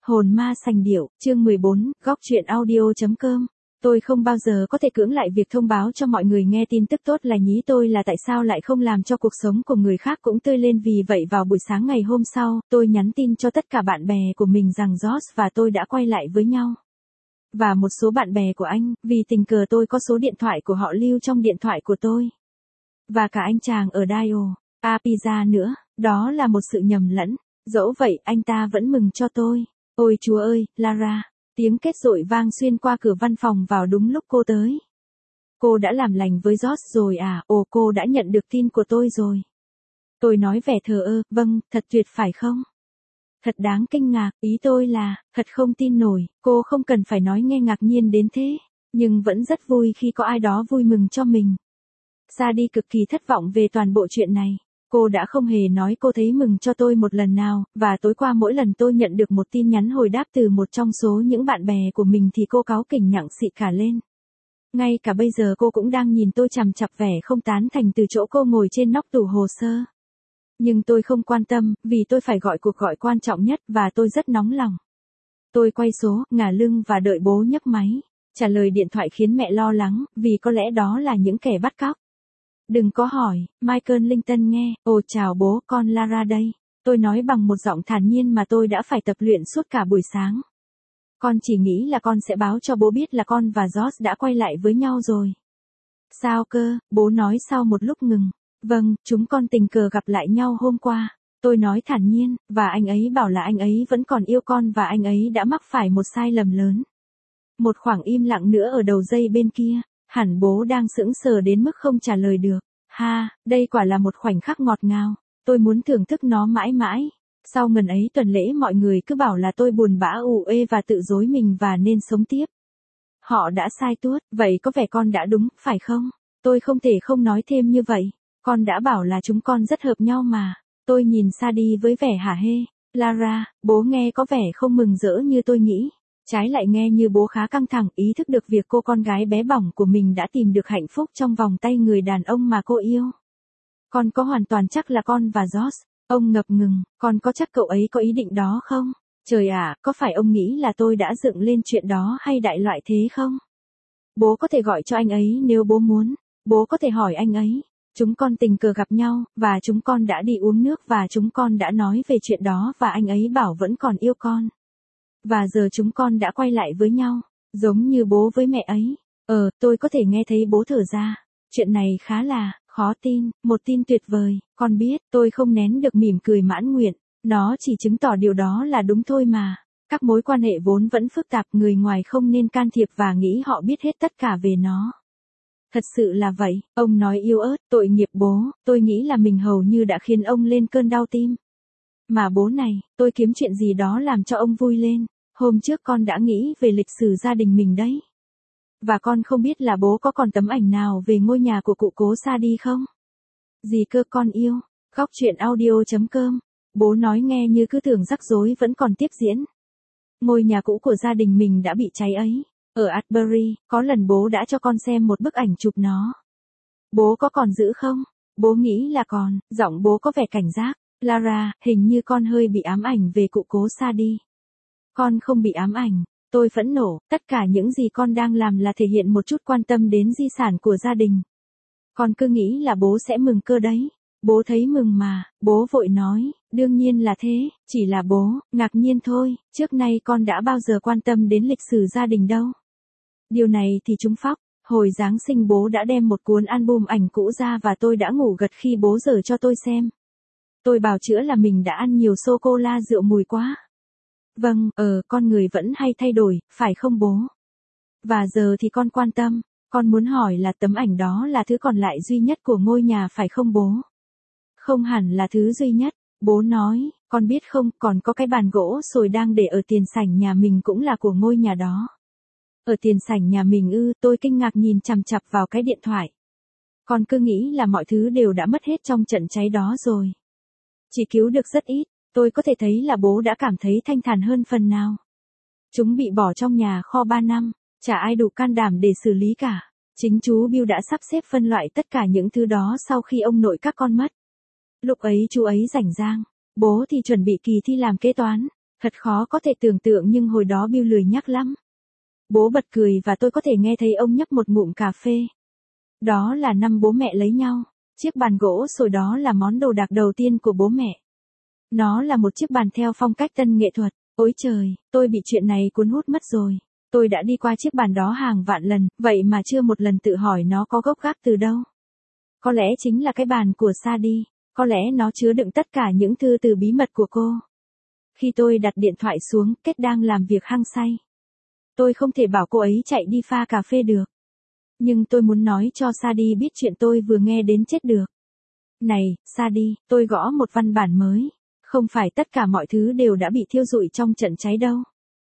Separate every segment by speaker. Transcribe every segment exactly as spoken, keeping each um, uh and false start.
Speaker 1: Hồn ma sành điệu, chương mười bốn, góc truyện audio.com. Tôi không bao giờ có thể cưỡng lại việc thông báo cho mọi người nghe tin tức tốt là nhí tôi là tại sao lại không làm cho cuộc sống của người khác cũng tươi lên. Vì vậy vào buổi sáng ngày hôm sau, tôi nhắn tin cho tất cả bạn bè của mình rằng Josh và tôi đã quay lại với nhau. Và một số bạn bè của anh, vì tình cờ tôi có số điện thoại của họ lưu trong điện thoại của tôi. Và cả anh chàng ở Dio, A Pizza nữa, đó là một sự nhầm lẫn. Dẫu vậy anh ta vẫn mừng cho tôi. Ôi chúa ơi, Lara, tiếng kết dội vang xuyên qua cửa văn phòng vào đúng lúc cô tới. Cô đã làm lành với Josh rồi à? Ồ, cô đã nhận được tin của tôi rồi. Tôi nói vẻ thờ ơ, vâng, thật tuyệt phải không? Thật đáng kinh ngạc, ý tôi là, thật không tin nổi, cô không cần phải nói nghe ngạc nhiên đến thế, nhưng vẫn rất vui khi có ai đó vui mừng cho mình. Sadie cực kỳ thất vọng về toàn bộ chuyện này. Cô đã không hề nói cô thấy mừng cho tôi một lần nào, và tối qua mỗi lần tôi nhận được một tin nhắn hồi đáp từ một trong số những bạn bè của mình thì cô cáu kỉnh nhặng xị cả lên. Ngay cả bây giờ cô cũng đang nhìn tôi chằm chặp vẻ không tán thành từ chỗ cô ngồi trên nóc tủ hồ sơ. Nhưng tôi không quan tâm, vì tôi phải gọi cuộc gọi quan trọng nhất và tôi rất nóng lòng. Tôi quay số, ngả lưng và đợi bố nhấc máy. Trả lời điện thoại khiến mẹ lo lắng, vì có lẽ đó là những kẻ bắt cóc. Đừng có hỏi, Michael Linton nghe, ồ chào bố, con Lara đây. Tôi nói bằng một giọng thản nhiên mà tôi đã phải tập luyện suốt cả buổi sáng. Con chỉ nghĩ là con sẽ báo cho bố biết là con và Josh đã quay lại với nhau rồi. Sao cơ, bố nói sau một lúc ngừng. Vâng, chúng con tình cờ gặp lại nhau hôm qua. Tôi nói thản nhiên, và anh ấy bảo là anh ấy vẫn còn yêu con và anh ấy đã mắc phải một sai lầm lớn. Một khoảng im lặng nữa ở đầu dây bên kia. Hẳn bố đang sững sờ đến mức không trả lời được. Ha, đây quả là một khoảnh khắc ngọt ngào. Tôi muốn thưởng thức nó mãi mãi. Sau ngần ấy tuần lễ mọi người cứ bảo là tôi buồn bã ù ê và tự dối mình và nên sống tiếp. Họ đã sai tuốt, vậy có vẻ con đã đúng, phải không? Tôi không thể không nói thêm như vậy. Con đã bảo là chúng con rất hợp nhau mà. Tôi nhìn Sadie với vẻ hả hê. Lara, bố nghe có vẻ không mừng rỡ như tôi nghĩ. Trái lại nghe như bố khá căng thẳng, ý thức được việc cô con gái bé bỏng của mình đã tìm được hạnh phúc trong vòng tay người đàn ông mà cô yêu. Con có hoàn toàn chắc là con và Josh? Ông ngập ngừng, con có chắc cậu ấy có ý định đó không? Trời ạ, có phải ông nghĩ là tôi đã dựng lên chuyện đó hay đại loại thế không? Bố có thể gọi cho anh ấy nếu bố muốn. Bố có thể hỏi anh ấy. Chúng con tình cờ gặp nhau, và chúng con đã đi uống nước và chúng con đã nói về chuyện đó và anh ấy bảo vẫn còn yêu con. Và giờ chúng con đã quay lại với nhau, giống như bố với mẹ ấy. Ờ, tôi có thể nghe thấy bố thở ra. Chuyện này khá là khó tin, một tin tuyệt vời. Con biết, tôi không nén được mỉm cười mãn nguyện. Nó chỉ chứng tỏ điều đó là đúng thôi mà. Các mối quan hệ vốn vẫn phức tạp, người ngoài không nên can thiệp và nghĩ họ biết hết tất cả về nó. Thật sự là vậy, ông nói yếu ớt, tội nghiệp bố, tôi nghĩ là mình hầu như đã khiến ông lên cơn đau tim. Mà bố này, tôi kiếm chuyện gì đó làm cho ông vui lên. Hôm trước con đã nghĩ về lịch sử gia đình mình đấy. Và con không biết là bố có còn tấm ảnh nào về ngôi nhà của cụ cố Sadie không? Gì cơ con yêu? Góc truyện audio.com. Bố nói nghe như cứ tưởng rắc rối vẫn còn tiếp diễn. Ngôi nhà cũ của gia đình mình đã bị cháy ấy. Ở Atbury, có lần bố đã cho con xem một bức ảnh chụp nó. Bố có còn giữ không? Bố nghĩ là còn, giọng bố có vẻ cảnh giác. Lara, hình như con hơi bị ám ảnh về cụ cố Sadie. Con không bị ám ảnh. Tôi phẫn nộ, tất cả những gì con đang làm là thể hiện một chút quan tâm đến di sản của gia đình. Con cứ nghĩ là bố sẽ mừng cơ đấy. Bố thấy mừng mà, bố vội nói, đương nhiên là thế, chỉ là bố, ngạc nhiên thôi, trước nay con đã bao giờ quan tâm đến lịch sử gia đình đâu. Điều này thì trúng phóc, hồi Giáng sinh bố đã đem một cuốn album ảnh cũ ra và tôi đã ngủ gật khi bố giở cho tôi xem. Tôi bào chữa là mình đã ăn nhiều sô-cô-la rượu mùi quá. Vâng, ờ, con người vẫn hay thay đổi, phải không bố? Và giờ thì con quan tâm, con muốn hỏi là tấm ảnh đó là thứ còn lại duy nhất của ngôi nhà phải không bố? Không hẳn là thứ duy nhất, bố nói, con biết không, còn có cái bàn gỗ sồi đang để ở tiền sảnh nhà mình cũng là của ngôi nhà đó. Ở tiền sảnh nhà mình ư? Tôi kinh ngạc nhìn chằm chặp vào cái điện thoại. Con cứ nghĩ là mọi thứ đều đã mất hết trong trận cháy đó rồi. Chỉ cứu được rất ít. Tôi có thể thấy là bố đã cảm thấy thanh thản hơn phần nào. Chúng bị bỏ trong nhà kho ba năm, chả ai đủ can đảm để xử lý cả. Chính chú Bill đã sắp xếp phân loại tất cả những thứ đó sau khi ông nội các con mất. Lúc ấy chú ấy rảnh rang, bố thì chuẩn bị kỳ thi làm kế toán. Thật khó có thể tưởng tượng nhưng hồi đó Bill lười nhắc lắm. Bố bật cười và tôi có thể nghe thấy ông nhấp một ngụm cà phê. Đó là năm bố mẹ lấy nhau. Chiếc bàn gỗ sồi đó là món đồ đạc đầu tiên của bố mẹ. Nó là một chiếc bàn theo phong cách tân nghệ thuật. Ôi trời, tôi bị chuyện này cuốn hút mất rồi. Tôi đã đi qua chiếc bàn đó hàng vạn lần, vậy mà chưa một lần tự hỏi nó có gốc gác từ đâu. Có lẽ chính là cái bàn của Sadie. Có lẽ nó chứa đựng tất cả những thư từ bí mật của cô. Khi tôi đặt điện thoại xuống, Kết đang làm việc hăng say. Tôi không thể bảo cô ấy chạy đi pha cà phê được. Nhưng tôi muốn nói cho Sadie biết chuyện tôi vừa nghe đến chết được. Này, Sadie, tôi gõ một văn bản mới. Không phải tất cả mọi thứ đều đã bị thiêu rụi trong trận cháy đâu.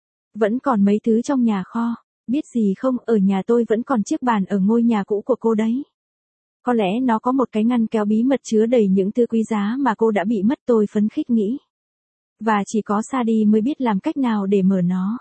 Speaker 1: Vẫn còn mấy thứ trong nhà kho. Biết gì không, ở nhà tôi vẫn còn chiếc bàn ở ngôi nhà cũ của cô đấy. Có lẽ nó có một cái ngăn kéo bí mật chứa đầy những thứ quý giá mà cô đã bị mất, tôi phấn khích nghĩ. Và chỉ có Sadie mới biết làm cách nào để mở nó.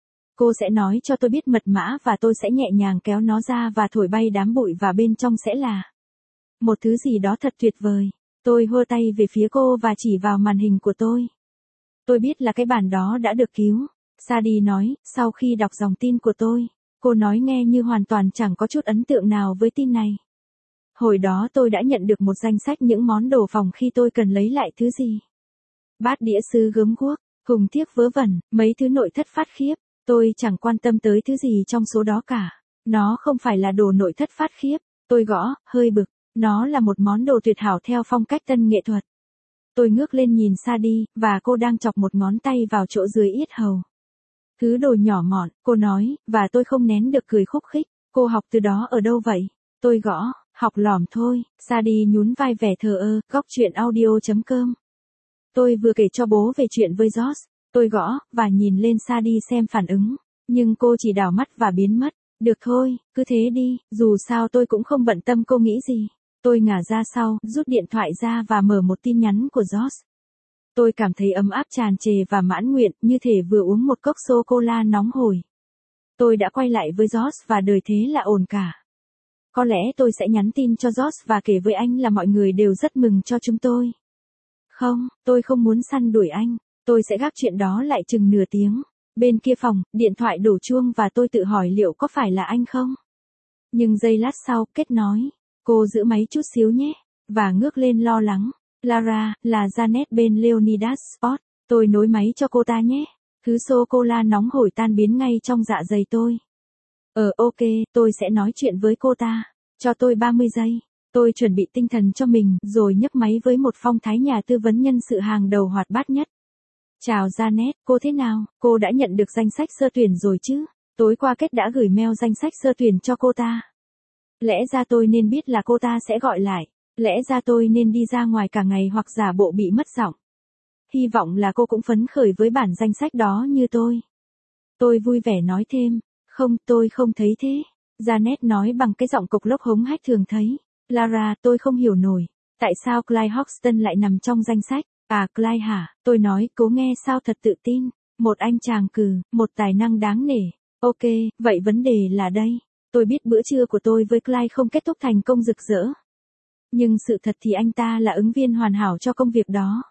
Speaker 1: Cô sẽ nói cho tôi biết mật mã và tôi sẽ nhẹ nhàng kéo nó ra và thổi bay đám bụi và bên trong sẽ là một thứ gì đó thật tuyệt vời. Tôi hơ tay về phía cô và chỉ vào màn hình của tôi. Tôi biết là cái bản đó đã được cứu. Sadie nói, sau khi đọc dòng tin của tôi. Cô nói nghe như hoàn toàn chẳng có chút ấn tượng nào với tin này. Hồi đó tôi đã nhận được một danh sách những món đồ phòng khi tôi cần lấy lại thứ gì. Bát đĩa sứ gốm guốc, hùng thiếc vớ vẩn, mấy thứ nội thất phát khiếp. Tôi chẳng quan tâm tới thứ gì trong số đó cả. Nó không phải là đồ nội thất phát khiếp. Tôi gõ, hơi bực. Nó là một món đồ tuyệt hảo theo phong cách tân nghệ thuật. Tôi ngước lên nhìn Sadie, và cô đang chọc một ngón tay vào chỗ dưới yết hầu. Thứ đồ nhỏ mọn, cô nói, và tôi không nén được cười khúc khích. Cô học từ đó ở đâu vậy? Tôi gõ, học lỏm thôi. Sadie nhún vai vẻ thờ ơ, góc chuyện audio chấm com. Tôi vừa kể cho bố về chuyện với George. Tôi gõ, và nhìn lên Sadie xem phản ứng. Nhưng cô chỉ đảo mắt và biến mất. Được thôi, cứ thế đi, dù sao tôi cũng không bận tâm cô nghĩ gì. Tôi ngả ra sau, rút điện thoại ra và mở một tin nhắn của George. Tôi cảm thấy ấm áp tràn trề và mãn nguyện, như thể vừa uống một cốc sô-cô-la nóng hổi. Tôi đã quay lại với George và đời thế là ổn cả. Có lẽ tôi sẽ nhắn tin cho George và kể với anh là mọi người đều rất mừng cho chúng tôi. Không, tôi không muốn săn đuổi anh. Tôi sẽ gác chuyện đó lại chừng nửa tiếng. Bên kia phòng, điện thoại đổ chuông và tôi tự hỏi liệu có phải là anh không? Nhưng giây lát sau, Kết nói. Cô giữ máy chút xíu nhé. Và ngước lên lo lắng. Lara, là Janet bên Leonidas Sport. Tôi nối máy cho cô ta nhé. Thứ sô-cô-la nóng hổi tan biến ngay trong dạ dày tôi. Ờ ok, tôi sẽ nói chuyện với cô ta. Cho tôi ba mươi giây. Tôi chuẩn bị tinh thần cho mình, rồi nhấc máy với một phong thái nhà tư vấn nhân sự hàng đầu hoạt bát nhất. Chào Janet, cô thế nào? Cô đã nhận được danh sách sơ tuyển rồi chứ? Tối qua Kết đã gửi mail danh sách sơ tuyển cho cô ta. Lẽ ra tôi nên biết là cô ta sẽ gọi lại. Lẽ ra tôi nên đi ra ngoài cả ngày hoặc giả bộ bị mất giọng. Hy vọng là cô cũng phấn khởi với bản danh sách đó như tôi. Tôi vui vẻ nói thêm. Không, tôi không thấy thế. Janet nói bằng cái giọng cộc lốc hống hách thường thấy. Lara, tôi không hiểu nổi. Tại sao Clyde Hoxton lại nằm trong danh sách? À Clyde hả? Tôi nói, cố nghe sao thật tự tin. Một anh chàng cừ, một tài năng đáng nể. Ok, vậy vấn đề là đây. Tôi biết bữa trưa của tôi với Clyde không kết thúc thành công rực rỡ. Nhưng sự thật thì anh ta là ứng viên hoàn hảo cho công việc đó.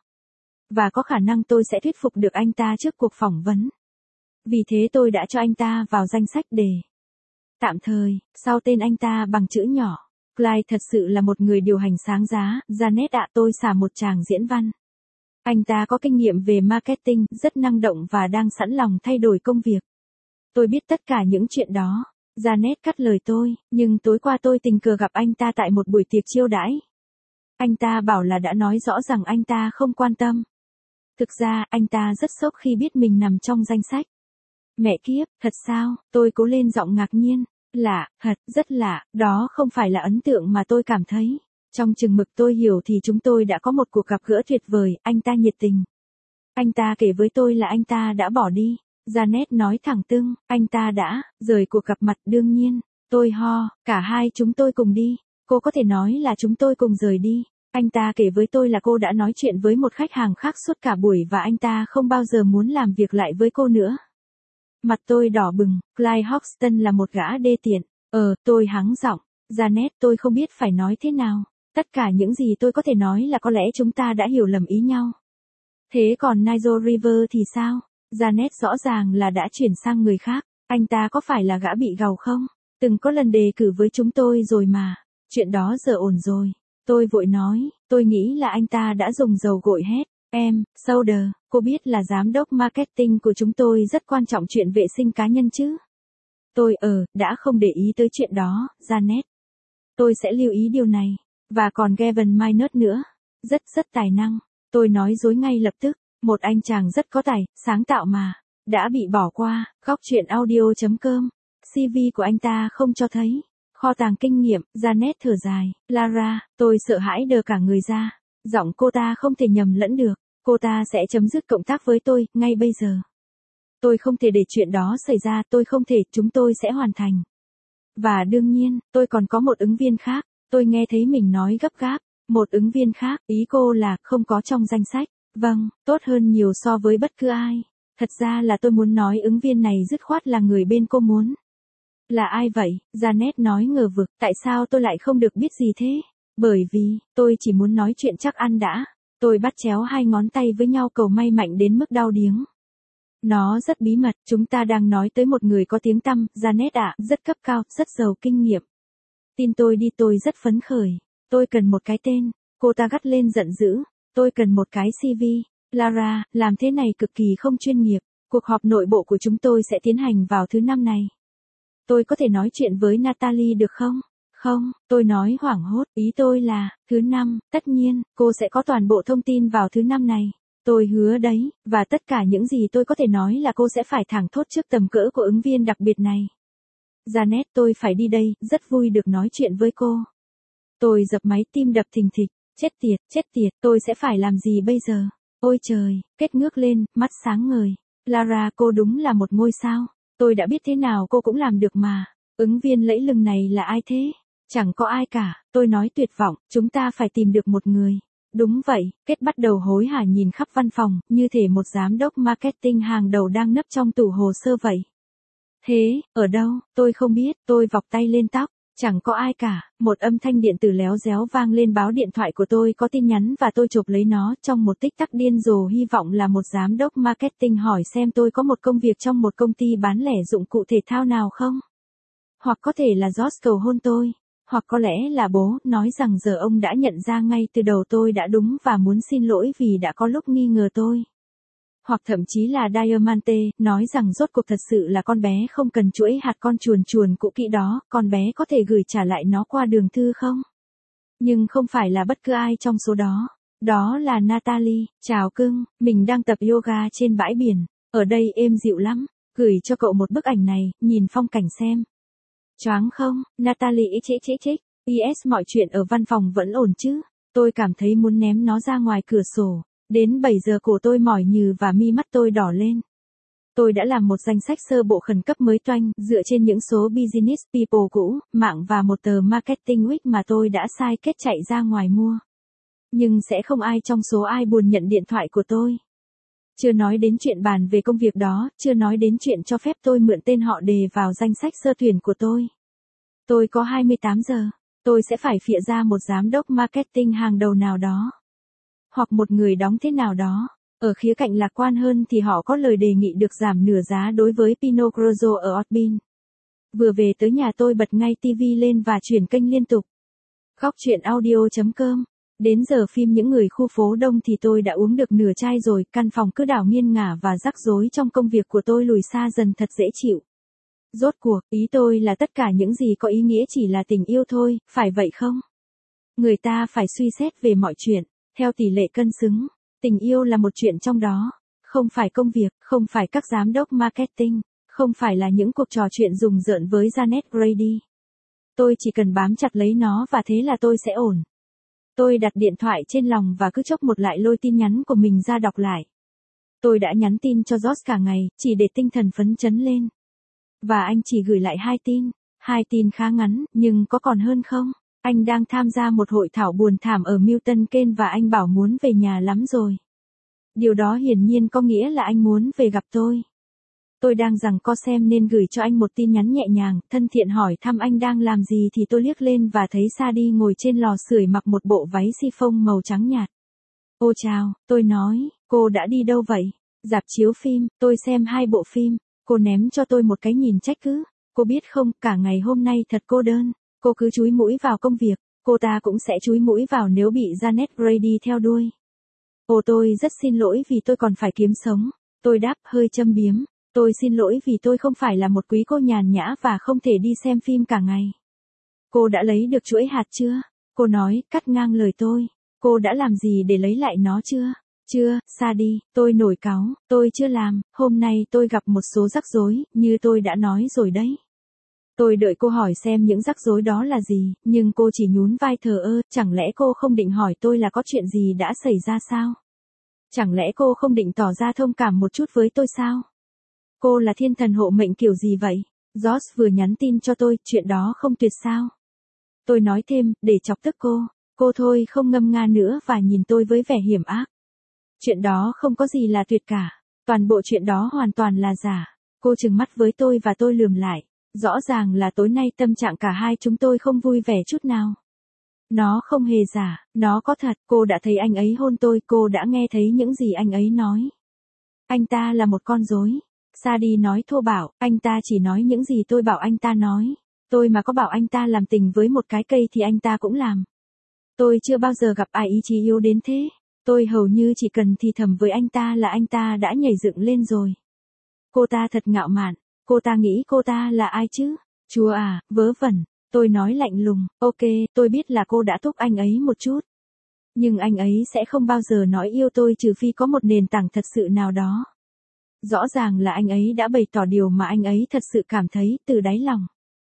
Speaker 1: Và có khả năng tôi sẽ thuyết phục được anh ta trước cuộc phỏng vấn. Vì thế tôi đã cho anh ta vào danh sách để tạm thời, sau tên anh ta bằng chữ nhỏ. Clyde thật sự là một người điều hành sáng giá, Janet ạ, tôi xả một chàng diễn văn. Anh ta có kinh nghiệm về marketing, rất năng động và đang sẵn lòng thay đổi công việc. Tôi biết tất cả những chuyện đó. Janet cắt lời tôi, nhưng tối qua tôi tình cờ gặp anh ta tại một buổi tiệc chiêu đãi. Anh ta bảo là đã nói rõ rằng anh ta không quan tâm. Thực ra, anh ta rất sốc khi biết mình nằm trong danh sách. Mẹ kiếp, thật sao? Tôi cố lên giọng ngạc nhiên. Lạ, thật, rất lạ, đó không phải là ấn tượng mà tôi cảm thấy. Trong chừng mực tôi hiểu thì chúng tôi đã có một cuộc gặp gỡ tuyệt vời, anh ta nhiệt tình. Anh ta kể với tôi là anh ta đã bỏ đi. Janet nói thẳng tưng, anh ta đã rời cuộc gặp mặt đương nhiên. Tôi ho, cả hai chúng tôi cùng đi. Cô có thể nói là chúng tôi cùng rời đi. Anh ta kể với tôi là cô đã nói chuyện với một khách hàng khác suốt cả buổi và anh ta không bao giờ muốn làm việc lại với cô nữa. Mặt tôi đỏ bừng, Clyde Hoxton là một gã đê tiện. Ờ, tôi hắng giọng. Janet, tôi không biết phải nói thế nào. Tất cả những gì tôi có thể nói là có lẽ chúng ta đã hiểu lầm ý nhau. Thế còn Nigel River thì sao? Janet rõ ràng là đã chuyển sang người khác, anh ta có phải là gã bị gàu không? Từng có lần đề cử với chúng tôi rồi mà, chuyện đó giờ ổn rồi. Tôi vội nói, tôi nghĩ là anh ta đã dùng dầu gội hết. Em, Soder, cô biết là giám đốc marketing của chúng tôi rất quan trọng chuyện vệ sinh cá nhân chứ? Tôi ờ, đã không để ý tới chuyện đó, Janet. Tôi sẽ lưu ý điều này. Và còn Gavin Minot nữa. Rất rất tài năng. Tôi nói dối ngay lập tức. Một anh chàng rất có tài, sáng tạo mà. Đã bị bỏ qua, góc chuyện audio chấm com. xê vê của anh ta không cho thấy. Kho tàng kinh nghiệm, Janet thở dài. Lara, tôi sợ hãi đờ cả người ra. Giọng cô ta không thể nhầm lẫn được. Cô ta sẽ chấm dứt cộng tác với tôi, ngay bây giờ. Tôi không thể để chuyện đó xảy ra, tôi không thể, chúng tôi sẽ hoàn thành. Và đương nhiên, tôi còn có một ứng viên khác. Tôi nghe thấy mình nói gấp gáp. Một ứng viên khác, ý cô là không có trong danh sách. Vâng, tốt hơn nhiều so với bất cứ ai. Thật ra là tôi muốn nói ứng viên này dứt khoát là người bên cô muốn. Là ai vậy? Janet nói ngờ vực, tại sao tôi lại không được biết gì thế? Bởi vì, tôi chỉ muốn nói chuyện chắc ăn đã. Tôi bắt chéo hai ngón tay với nhau cầu may mạnh đến mức đau điếng. Nó rất bí mật, chúng ta đang nói tới một người có tiếng tăm, Janet ạ, rất cấp cao, rất giàu kinh nghiệm. Tin tôi đi, tôi rất phấn khởi. Tôi cần một cái tên. Cô ta gắt lên giận dữ. Tôi cần một cái xê vê. Lara, làm thế này cực kỳ không chuyên nghiệp. Cuộc họp nội bộ của chúng tôi sẽ tiến hành vào thứ năm này. Tôi có thể nói chuyện với Natalie được không? Không, tôi nói hoảng hốt, ý tôi là, thứ năm, tất nhiên, cô sẽ có toàn bộ thông tin vào thứ năm này. Tôi hứa đấy, và tất cả những gì tôi có thể nói là cô sẽ phải thẳng thốt trước tầm cỡ của ứng viên đặc biệt này. Janet, tôi phải đi đây, rất vui được nói chuyện với cô. Tôi dập máy, tim đập thình thịch, chết tiệt, chết tiệt, tôi sẽ phải làm gì bây giờ? Ôi trời, kết ngước lên, mắt sáng ngời. Lara, cô đúng là một ngôi sao. Tôi đã biết thế nào cô cũng làm được mà. Ứng viên lẫy lừng này là ai thế? Chẳng có ai cả, tôi nói tuyệt vọng, chúng ta phải tìm được một người. Đúng vậy, Kết bắt đầu hối hả nhìn khắp văn phòng, như thể một giám đốc marketing hàng đầu đang nấp trong tủ hồ sơ vậy. Thế, ở đâu, tôi không biết, tôi vọc tay lên tóc, chẳng có ai cả, một âm thanh điện tử léo réo vang lên báo điện thoại của tôi có tin nhắn và tôi chộp lấy nó trong một tích tắc điên rồ hy vọng là một giám đốc marketing hỏi xem tôi có một công việc trong một công ty bán lẻ dụng cụ thể thao nào không. Hoặc có thể là Josh cầu hôn tôi. Hoặc có lẽ là bố, nói rằng giờ ông đã nhận ra ngay từ đầu tôi đã đúng và muốn xin lỗi vì đã có lúc nghi ngờ tôi. Hoặc thậm chí là Diamante, nói rằng rốt cuộc thật sự là con bé không cần chuỗi hạt con chuồn chuồn cũ kỹ đó, con bé có thể gửi trả lại nó qua đường thư không? Nhưng không phải là bất cứ ai trong số đó. Đó là Natalie, chào cưng, mình đang tập yoga trên bãi biển, ở đây êm dịu lắm, gửi cho cậu một bức ảnh này, nhìn phong cảnh xem. Choáng không, Natalie chễ chễ chích, pê ét mọi chuyện ở văn phòng vẫn ổn chứ, tôi cảm thấy muốn ném nó ra ngoài cửa sổ, đến bảy giờ cổ tôi mỏi nhừ và mi mắt tôi đỏ lên. Tôi đã làm một danh sách sơ bộ khẩn cấp mới toanh, dựa trên những số Business People cũ, mạng và một tờ Marketing Week mà tôi đã sai kết chạy ra ngoài mua. Nhưng sẽ không ai trong số ai buồn nhận điện thoại của tôi. Chưa nói đến chuyện bàn về công việc đó, chưa nói đến chuyện cho phép tôi mượn tên họ đề vào danh sách sơ tuyển của tôi. Tôi có hai mươi tám giờ, tôi sẽ phải phịa ra một giám đốc marketing hàng đầu nào đó. Hoặc một người đóng thế nào đó. Ở khía cạnh lạc quan hơn thì họ có lời đề nghị được giảm nửa giá đối với Pinot Grigio ở Otbin. Vừa về tới nhà tôi bật ngay tivi lên và chuyển kênh liên tục. Góc chuyện audio chấm com. Đến giờ phim Những Người Khu Phố Đông thì tôi đã uống được nửa chai rồi, căn phòng cứ đảo nghiêng ngả và rắc rối trong công việc của tôi lùi xa dần thật dễ chịu. Rốt cuộc, ý tôi là tất cả những gì có ý nghĩa chỉ là tình yêu thôi, phải vậy không? Người ta phải suy xét về mọi chuyện, theo tỷ lệ cân xứng. Tình yêu là một chuyện trong đó, không phải công việc, không phải các giám đốc marketing, không phải là những cuộc trò chuyện rùng rợn với Janet Brady. Tôi chỉ cần bám chặt lấy nó và thế là tôi sẽ ổn. Tôi đặt điện thoại trên lòng và cứ chốc một lại lôi tin nhắn của mình ra đọc lại. Tôi đã nhắn tin cho Josh cả ngày, chỉ để tinh thần phấn chấn lên. Và anh chỉ gửi lại hai tin, hai tin khá ngắn, nhưng có còn hơn không? Anh đang tham gia một hội thảo buồn thảm ở Milton Keynes và anh bảo muốn về nhà lắm rồi. Điều đó hiển nhiên có nghĩa là anh muốn về gặp tôi. Tôi đang giằng co xem nên gửi cho anh một tin nhắn nhẹ nhàng, thân thiện hỏi thăm anh đang làm gì thì tôi liếc lên và thấy Sadie ngồi trên lò sưởi mặc một bộ váy chiffon màu trắng nhạt. Ô chào, tôi nói, cô đã đi đâu vậy? Rạp chiếu phim, tôi xem hai bộ phim, cô ném cho tôi một cái nhìn trách cứ. Cô biết không, cả ngày hôm nay thật cô đơn, cô cứ chúi mũi vào công việc, cô ta cũng sẽ chúi mũi vào nếu bị Janet Brady theo đuôi. Ồ tôi rất xin lỗi vì tôi còn phải kiếm sống. Tôi đáp hơi châm biếm. Tôi xin lỗi vì tôi không phải là một quý cô nhàn nhã và không thể đi xem phim cả ngày. Cô đã lấy được chuỗi hạt chưa? Cô nói, cắt ngang lời tôi. Cô đã làm gì để lấy lại nó chưa? Chưa, xa đi, tôi nổi cáu, tôi chưa làm, hôm nay tôi gặp một số rắc rối, như tôi đã nói rồi đấy. Tôi đợi cô hỏi xem những rắc rối đó là gì, nhưng cô chỉ nhún vai thờ ơ, chẳng lẽ cô không định hỏi tôi là có chuyện gì đã xảy ra sao? Chẳng lẽ cô không định tỏ ra thông cảm một chút với tôi sao? Cô là thiên thần hộ mệnh kiểu gì vậy? George vừa nhắn tin cho tôi, chuyện đó không tuyệt sao? Tôi nói thêm, để chọc tức cô. Cô thôi không ngâm nga nữa và nhìn tôi với vẻ hiểm ác. Chuyện đó không có gì là tuyệt cả. Toàn bộ chuyện đó hoàn toàn là giả. Cô trừng mắt với tôi và tôi lườm lại. Rõ ràng là tối nay tâm trạng cả hai chúng tôi không vui vẻ chút nào. Nó không hề giả, nó có thật. Cô đã thấy anh ấy hôn tôi, cô đã nghe thấy những gì anh ấy nói. Anh ta là một con rối. Sadie nói thô bạo, anh ta chỉ nói những gì tôi bảo anh ta nói. Tôi mà có bảo anh ta làm tình với một cái cây thì anh ta cũng làm. Tôi chưa bao giờ gặp ai ý chí yếu đến thế. Tôi hầu như chỉ cần thì thầm với anh ta là anh ta đã nhảy dựng lên rồi. Cô ta thật ngạo mạn. Cô ta nghĩ cô ta là ai chứ? Chúa à, vớ vẩn. Tôi nói lạnh lùng, ok, tôi biết là cô đã thúc anh ấy một chút. Nhưng anh ấy sẽ không bao giờ nói yêu tôi trừ phi có một nền tảng thật sự nào đó. Rõ ràng là anh ấy đã bày tỏ điều mà anh ấy thật sự cảm thấy từ đáy lòng.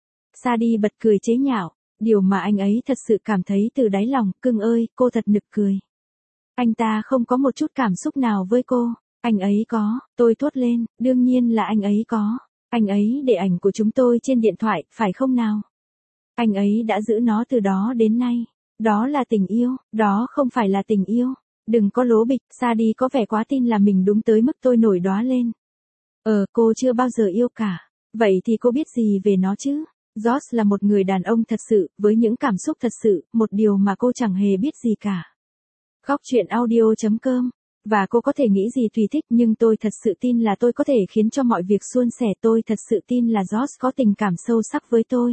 Speaker 1: Sadie bật cười chế nhạo, điều mà anh ấy thật sự cảm thấy từ đáy lòng, cưng ơi, cô thật nực cười. Anh ta không có một chút cảm xúc nào với cô, anh ấy có, tôi thốt lên, đương nhiên là anh ấy có. Anh ấy để ảnh của chúng tôi trên điện thoại, phải không nào? Anh ấy đã giữ nó từ đó đến nay. Đó là tình yêu, đó không phải là tình yêu. Đừng có lố bịch, Sadie có vẻ quá tin là mình đúng tới mức tôi nổi đóa lên. Ờ, cô chưa bao giờ yêu cả. Vậy thì cô biết gì về nó chứ? George là một người đàn ông thật sự, với những cảm xúc thật sự, một điều mà cô chẳng hề biết gì cả. Góc truyện audio chấm com. Và cô có thể nghĩ gì tùy thích nhưng tôi thật sự tin là tôi có thể khiến cho mọi việc suôn sẻ. Tôi thật sự tin là George có tình cảm sâu sắc với tôi.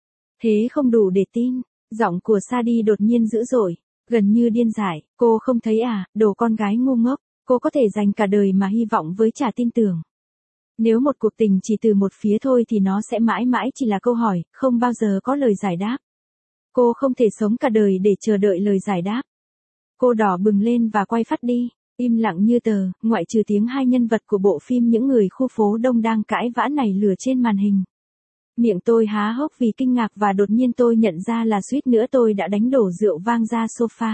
Speaker 1: Thế không đủ để tin. Giọng của Sadie đột nhiên dữ dội, gần như điên dại. Cô không thấy à, đồ con gái ngu ngốc. Cô có thể dành cả đời mà hy vọng với chả tin tưởng. Nếu một cuộc tình chỉ từ một phía thôi thì nó sẽ mãi mãi chỉ là câu hỏi, không bao giờ có lời giải đáp. Cô không thể sống cả đời để chờ đợi lời giải đáp. Cô đỏ bừng lên và quay phát đi, im lặng như tờ, ngoại trừ tiếng hai nhân vật của bộ phim những người khu phố đông đang cãi vã nảy lửa trên màn hình. Miệng tôi há hốc vì kinh ngạc và đột nhiên tôi nhận ra là suýt nữa tôi đã đánh đổ rượu vang ra sofa.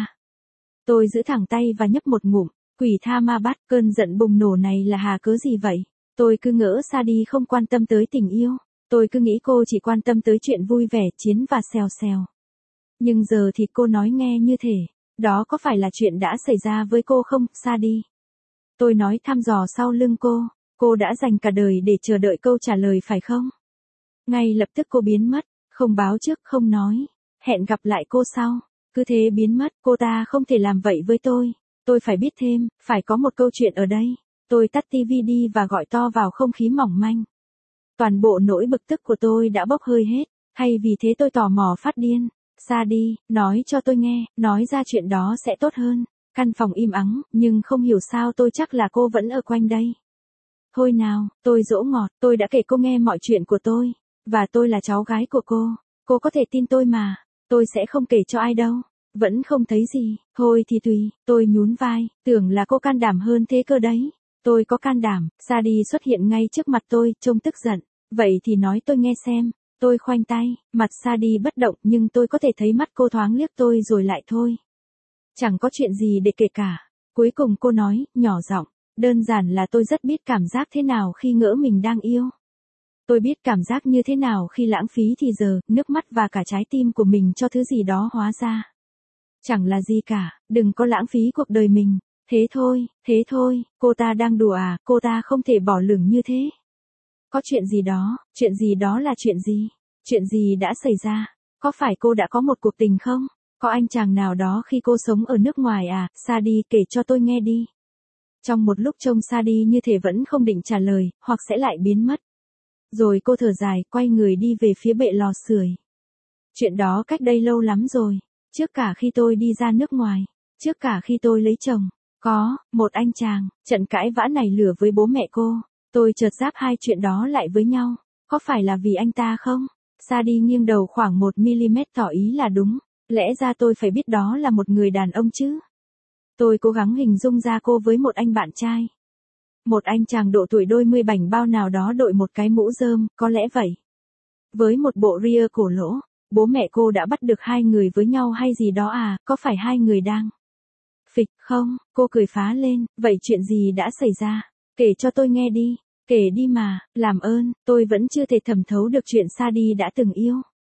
Speaker 1: Tôi giữ thẳng tay và nhấp một ngụm, quỷ tha ma bắt, cơn giận bùng nổ này là hà cớ gì vậy? Tôi cứ ngỡ Sadie không quan tâm tới tình yêu. Tôi cứ nghĩ cô chỉ quan tâm tới chuyện vui vẻ, chiến và xèo xèo. Nhưng giờ thì cô nói nghe như thể, đó có phải là chuyện đã xảy ra với cô không, Sadie? Tôi nói thăm dò sau lưng cô, cô đã dành cả đời để chờ đợi câu trả lời phải không? Ngay lập tức cô biến mất, không báo trước, không nói. Hẹn gặp lại cô sau. Cứ thế biến mất, cô ta không thể làm vậy với tôi. Tôi phải biết thêm, phải có một câu chuyện ở đây. Tôi tắt tivi đi và gọi to vào không khí mỏng manh. Toàn bộ nỗi bực tức của tôi đã bốc hơi hết, hay vì thế tôi tò mò phát điên. Sadie, nói cho tôi nghe, nói ra chuyện đó sẽ tốt hơn. Căn phòng im ắng, nhưng không hiểu sao tôi chắc là cô vẫn ở quanh đây. Thôi nào, tôi dỗ ngọt, tôi đã kể cô nghe mọi chuyện của tôi. Và tôi là cháu gái của cô. Cô có thể tin tôi mà. Tôi sẽ không kể cho ai đâu. Vẫn không thấy gì. Thôi thì tùy. Tôi nhún vai. Tưởng là cô can đảm hơn thế cơ đấy. Tôi có can đảm. Sadie xuất hiện ngay trước mặt tôi, trông tức giận. Vậy thì nói tôi nghe xem. Tôi khoanh tay. Mặt Sadie bất động nhưng tôi có thể thấy mắt cô thoáng liếc tôi rồi lại thôi. Chẳng có chuyện gì để kể cả. Cuối cùng cô nói, nhỏ giọng. Đơn giản là tôi rất biết cảm giác thế nào khi ngỡ mình đang yêu. Tôi biết cảm giác như thế nào khi lãng phí thì giờ, nước mắt và cả trái tim của mình cho thứ gì đó hóa ra. Chẳng là gì cả, đừng có lãng phí cuộc đời mình. Thế thôi, thế thôi, cô ta đang đùa à, cô ta không thể bỏ lửng như thế. Có chuyện gì đó, chuyện gì đó là chuyện gì? Chuyện gì đã xảy ra? Có phải cô đã có một cuộc tình không? Có anh chàng nào đó khi cô sống ở nước ngoài à? Sadie kể cho tôi nghe đi. Trong một lúc trông xa đi như thể vẫn không định trả lời, hoặc sẽ lại biến mất. Rồi cô thở dài, quay người đi về phía bệ lò sưởi. Chuyện đó cách đây lâu lắm rồi. Trước cả khi tôi đi ra nước ngoài. Trước cả khi tôi lấy chồng. Có, một anh chàng, trận cãi vã nảy lửa với bố mẹ cô. Tôi chợt giáp hai chuyện đó lại với nhau. Có phải là vì anh ta không? Sadie nghiêng đầu khoảng một mi-li-mét tỏ ý là đúng. Lẽ ra tôi phải biết đó là một người đàn ông chứ. Tôi cố gắng hình dung ra cô với một anh bạn trai. Một anh chàng độ tuổi đôi mươi bảnh bao nào đó đội một cái mũ rơm, có lẽ vậy. Với một bộ ria cổ lỗ, bố mẹ cô đã bắt được hai người với nhau hay gì đó à, có phải hai người đang... Phịch, không, cô cười phá lên, vậy chuyện gì đã xảy ra? Kể cho tôi nghe đi, kể đi mà, làm ơn, tôi vẫn chưa thể thẩm thấu được chuyện Sadie đã từng yêu.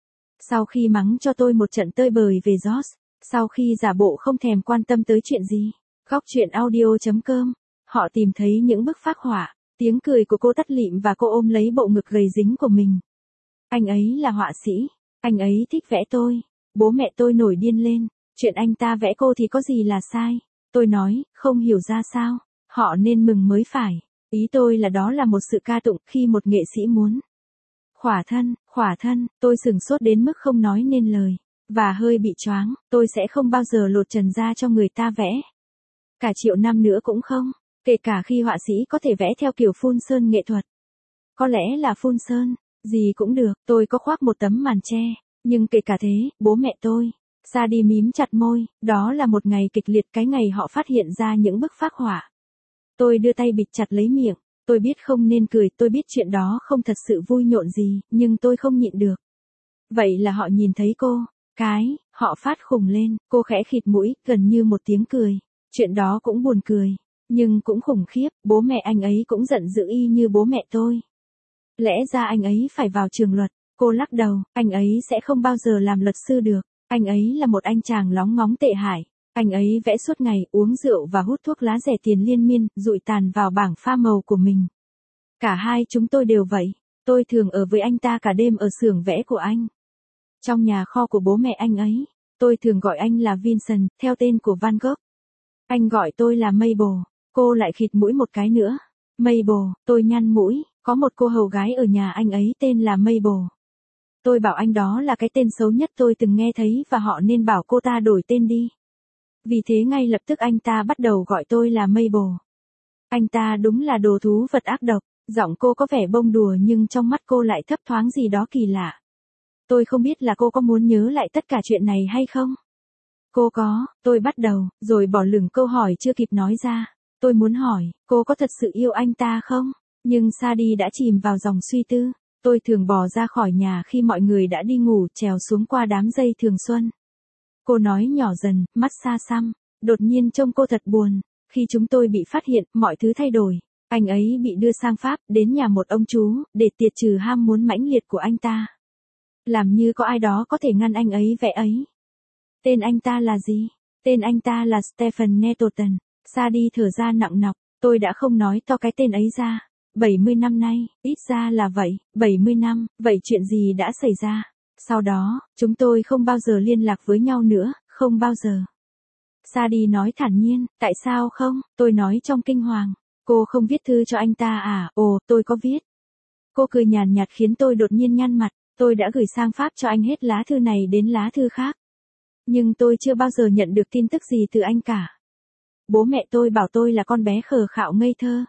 Speaker 1: Sau khi mắng cho tôi một trận tơi bời về George, sau khi giả bộ không thèm quan tâm tới chuyện gì, góc chuyện audio chấm com, họ tìm thấy những bức phác họa, tiếng cười của cô tắt lịm và cô ôm lấy bộ ngực gầy dính của mình. Anh ấy là họa sĩ, anh ấy thích vẽ tôi, bố mẹ tôi nổi điên lên, chuyện anh ta vẽ cô thì có gì là sai, tôi nói, không hiểu ra sao, họ nên mừng mới phải, ý tôi là đó là một sự ca tụng khi một nghệ sĩ muốn. Khỏa thân, khỏa thân, tôi sửng sốt đến mức không nói nên lời, và hơi bị choáng, tôi sẽ không bao giờ lột trần ra cho người ta vẽ. Cả triệu năm nữa cũng không, kể cả khi họa sĩ có thể vẽ theo kiểu phun sơn nghệ thuật. Có lẽ là phun sơn, gì cũng được, tôi có khoác một tấm màn che, nhưng kể cả thế, bố mẹ tôi, Sadie mím chặt môi, đó là một ngày kịch liệt cái ngày họ phát hiện ra những bức phác họa. Tôi đưa tay bịt chặt lấy miệng, tôi biết không nên cười, tôi biết chuyện đó không thật sự vui nhộn gì, nhưng tôi không nhịn được. Vậy là họ nhìn thấy cô, cái, họ phát khùng lên, cô khẽ khịt mũi, gần như một tiếng cười. Chuyện đó cũng buồn cười, nhưng cũng khủng khiếp, bố mẹ anh ấy cũng giận dữ y như bố mẹ tôi. Lẽ ra anh ấy phải vào trường luật, cô lắc đầu, anh ấy sẽ không bao giờ làm luật sư được, anh ấy là một anh chàng lóng ngóng tệ hại, anh ấy vẽ suốt ngày, uống rượu và hút thuốc lá rẻ tiền liên miên, dụi tàn vào bảng pha màu của mình. Cả hai chúng tôi đều vậy, tôi thường ở với anh ta cả đêm ở xưởng vẽ của anh. Trong nhà kho của bố mẹ anh ấy, tôi thường gọi anh là Vincent, theo tên của Van Gogh. Anh gọi tôi là Mabel, cô lại khịt mũi một cái nữa. Mabel, tôi nhăn mũi, có một cô hầu gái ở nhà anh ấy tên là Mabel. Tôi bảo anh đó là cái tên xấu nhất tôi từng nghe thấy và họ nên bảo cô ta đổi tên đi. Vì thế ngay lập tức anh ta bắt đầu gọi tôi là Mabel. Anh ta đúng là đồ thú vật ác độc, giọng cô có vẻ bông đùa nhưng trong mắt cô lại thấp thoáng gì đó kỳ lạ. Tôi không biết là cô có muốn nhớ lại tất cả chuyện này hay không? Cô có, tôi bắt đầu, rồi bỏ lửng câu hỏi chưa kịp nói ra. Tôi muốn hỏi, cô có thật sự yêu anh ta không? Nhưng Sadie đã chìm vào dòng suy tư. Tôi thường bỏ ra khỏi nhà khi mọi người đã đi ngủ, trèo xuống qua đám dây thường xuân. Cô nói nhỏ dần, mắt xa xăm. Đột nhiên trông cô thật buồn. Khi chúng tôi bị phát hiện, mọi thứ thay đổi. Anh ấy bị đưa sang Pháp, đến nhà một ông chú, để tiệt trừ ham muốn mãnh liệt của anh ta. Làm như có ai đó có thể ngăn anh ấy vẽ ấy. Tên anh ta là gì? Tên anh ta là Stephen Nettleton. Sadie thở ra nặng nọc, tôi đã không nói to cái tên ấy ra. bảy mươi năm nay, ít ra là vậy, bảy mươi năm, vậy chuyện gì đã xảy ra? Sau đó, chúng tôi không bao giờ liên lạc với nhau nữa, không bao giờ. Sadie nói thản nhiên, tại sao không? Tôi nói trong kinh hoàng. Cô không viết thư cho anh ta à? Ồ, tôi có viết. Cô cười nhàn nhạt khiến tôi đột nhiên nhăn mặt. Tôi đã gửi sang Pháp cho anh hết lá thư này đến lá thư khác. Nhưng tôi chưa bao giờ nhận được tin tức gì từ anh cả. Bố mẹ tôi bảo tôi là con bé khờ khạo ngây thơ.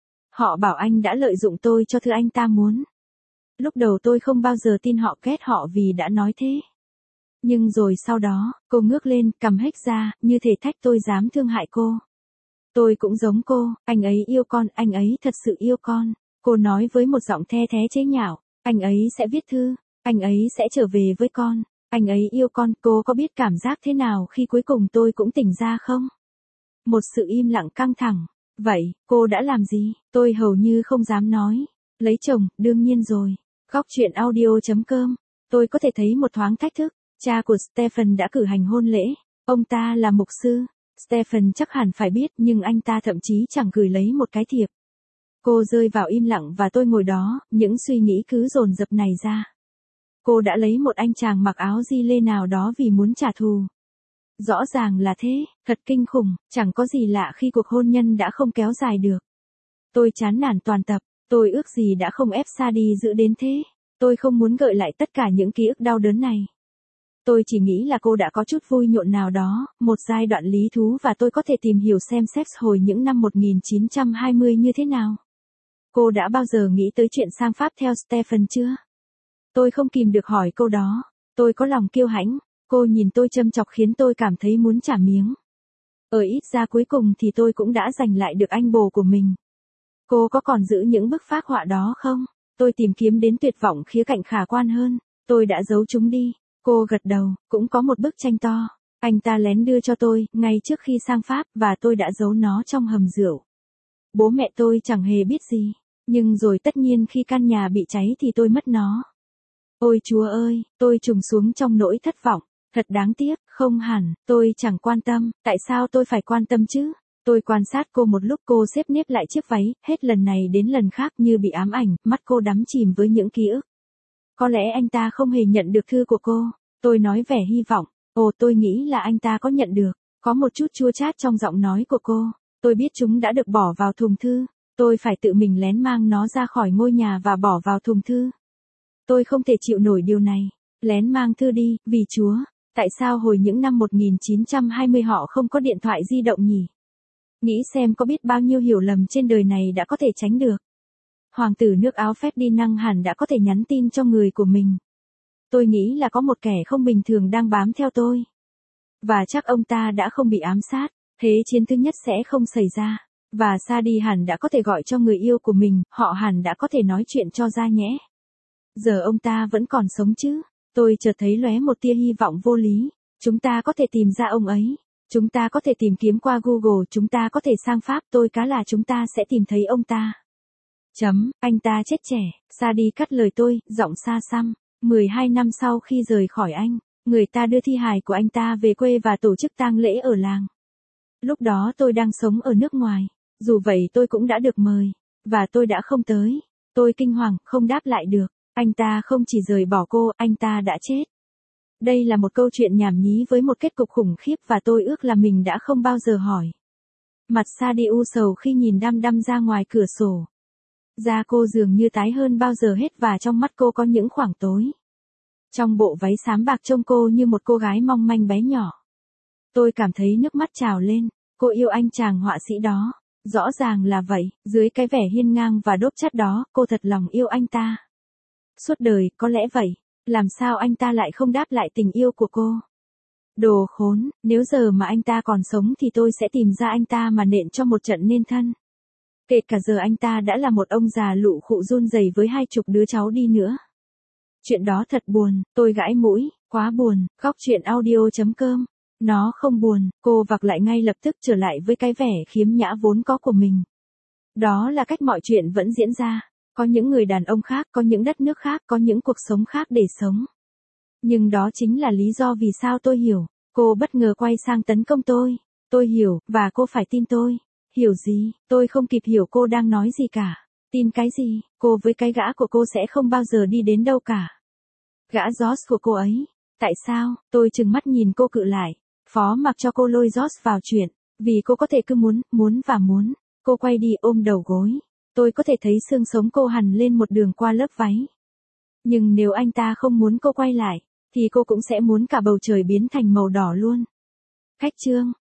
Speaker 1: Họ bảo anh đã lợi dụng tôi cho thứ anh ta muốn. Lúc đầu tôi không bao giờ tin họ, ghét họ vì đã nói thế. Nhưng rồi sau đó, cô ngước lên, cằm hếch ra, như thể thách tôi dám thương hại cô. Tôi cũng giống cô, anh ấy yêu con, anh ấy thật sự yêu con. Cô nói với một giọng the thé chế nhạo, anh ấy sẽ viết thư, anh ấy sẽ trở về với con, anh ấy yêu con. Cô có biết cảm giác thế nào khi cuối cùng tôi cũng tỉnh ra không? Một sự im lặng căng thẳng. Vậy, cô đã làm gì? Tôi hầu như không dám nói. Lấy chồng, đương nhiên rồi. Góc chuyện audio chấm com. Tôi có thể thấy một thoáng thách thức. Cha của Stephen đã cử hành hôn lễ. Ông ta là mục sư. Stephen chắc hẳn phải biết, nhưng anh ta thậm chí chẳng gửi lấy một cái thiệp. Cô rơi vào im lặng và tôi ngồi đó, những suy nghĩ cứ dồn dập này ra. Cô đã lấy một anh chàng mặc áo di lê nào đó vì muốn trả thù. Rõ ràng là thế, thật kinh khủng, chẳng có gì lạ khi cuộc hôn nhân đã không kéo dài được. Tôi chán nản toàn tập, tôi ước gì đã không ép Sadie giữ đến thế. Tôi không muốn gợi lại tất cả những ký ức đau đớn này. Tôi chỉ nghĩ là cô đã có chút vui nhộn nào đó, một giai đoạn lý thú và tôi có thể tìm hiểu xem sex hồi những năm một nghìn chín trăm hai mươi như thế nào. Cô đã bao giờ nghĩ tới chuyện sang Pháp theo Stephen chưa? Tôi không kìm được hỏi câu đó. Tôi có lòng kiêu hãnh. Cô nhìn tôi châm chọc khiến tôi cảm thấy muốn trả miếng. Ở ít ra cuối cùng thì tôi cũng đã giành lại được anh bồ của mình. Cô có còn giữ những bức phác họa đó không? Tôi tìm kiếm đến tuyệt vọng khía cạnh khả quan hơn. Tôi đã giấu chúng đi. Cô gật đầu, cũng có một bức tranh to. Anh ta lén đưa cho tôi, ngay trước khi sang Pháp, và tôi đã giấu nó trong hầm rượu. Bố mẹ tôi chẳng hề biết gì. Nhưng rồi tất nhiên khi căn nhà bị cháy thì tôi mất nó. Ôi Chúa ơi, tôi trùng xuống trong nỗi thất vọng. Thật đáng tiếc, không hẳn, tôi chẳng quan tâm. Tại sao tôi phải quan tâm chứ? Tôi quan sát cô một lúc, cô xếp nếp lại chiếc váy, hết lần này đến lần khác như bị ám ảnh, mắt cô đắm chìm với những ký ức. Có lẽ anh ta không hề nhận được thư của cô. Tôi nói vẻ hy vọng. Ồ, tôi nghĩ là anh ta có nhận được. Có một chút chua chát trong giọng nói của cô. Tôi biết chúng đã được bỏ vào thùng thư. Tôi phải tự mình lén mang nó ra khỏi ngôi nhà và bỏ vào thùng thư. Tôi không thể chịu nổi điều này. Lén mang thư đi, vì Chúa. Tại sao hồi những năm một nghìn chín trăm hai mươi họ không có điện thoại di động nhỉ? Nghĩ xem có biết bao nhiêu hiểu lầm trên đời này đã có thể tránh được. Hoàng tử nước Áo Ferdinand hẳn đã có thể nhắn tin cho người của mình. Tôi nghĩ là có một kẻ không bình thường đang bám theo tôi. Và chắc ông ta đã không bị ám sát. Thế chiến thứ nhất sẽ không xảy ra. Và Sadie hẳn đã có thể gọi cho người yêu của mình, họ hẳn đã có thể nói chuyện cho ra nhẽ. Giờ ông ta vẫn còn sống chứ? Tôi chợt thấy lóe một tia hy vọng vô lý. Chúng ta có thể tìm ra ông ấy. Chúng ta có thể tìm kiếm qua Google, chúng ta có thể sang Pháp, tôi cá là chúng ta sẽ tìm thấy ông ta. Chấm, anh ta chết trẻ, Sadie cắt lời tôi, giọng xa xăm. mười hai năm sau khi rời khỏi anh, người ta đưa thi hài của anh ta về quê và tổ chức tang lễ ở làng. Lúc đó tôi đang sống ở nước ngoài. Dù vậy tôi cũng đã được mời. Và tôi đã không tới. Tôi kinh hoàng, không đáp lại được. Anh ta không chỉ rời bỏ cô, anh ta đã chết. Đây là một câu chuyện nhảm nhí với một kết cục khủng khiếp và tôi ước là mình đã không bao giờ hỏi. Mặt Sadie u sầu khi nhìn đăm đăm ra ngoài cửa sổ. Da cô dường như tái hơn bao giờ hết và trong mắt cô có những khoảng tối. Trong bộ váy xám bạc trông cô như một cô gái mong manh bé nhỏ. Tôi cảm thấy nước mắt trào lên. Cô yêu anh chàng họa sĩ đó. Rõ ràng là vậy, dưới cái vẻ hiên ngang và đốt chát đó, cô thật lòng yêu anh ta. Suốt đời, có lẽ vậy. Làm sao anh ta lại không đáp lại tình yêu của cô? Đồ khốn, nếu giờ mà anh ta còn sống thì tôi sẽ tìm ra anh ta mà nện cho một trận nên thân. Kể cả giờ anh ta đã là một ông già lụ khụ run rẩy với hai chục đứa cháu đi nữa. Chuyện đó thật buồn, tôi gãi mũi, quá buồn, góc chuyện audio chấm com. Nó không buồn, cô vặc lại ngay lập tức trở lại với cái vẻ khiếm nhã vốn có của mình. Đó là cách mọi chuyện vẫn diễn ra. Có những người đàn ông khác, có những đất nước khác, có những cuộc sống khác để sống. Nhưng đó chính là lý do vì sao tôi hiểu. Cô bất ngờ quay sang tấn công tôi. Tôi hiểu, và cô phải tin tôi. Hiểu gì? Tôi không kịp hiểu cô đang nói gì cả. Tin cái gì? Cô với cái gã của cô sẽ không bao giờ đi đến đâu cả. Gã Josh của cô ấy. Tại sao? Tôi trừng mắt nhìn cô cự lại. Phó mặc cho cô lôi Josh vào chuyện. Vì cô có thể cứ muốn, muốn và muốn. Cô quay đi ôm đầu gối. Tôi có thể thấy xương sống cô hằn lên một đường qua lớp váy. Nhưng nếu anh ta không muốn cô quay lại, thì cô cũng sẽ muốn cả bầu trời biến thành màu đỏ luôn. Khách chương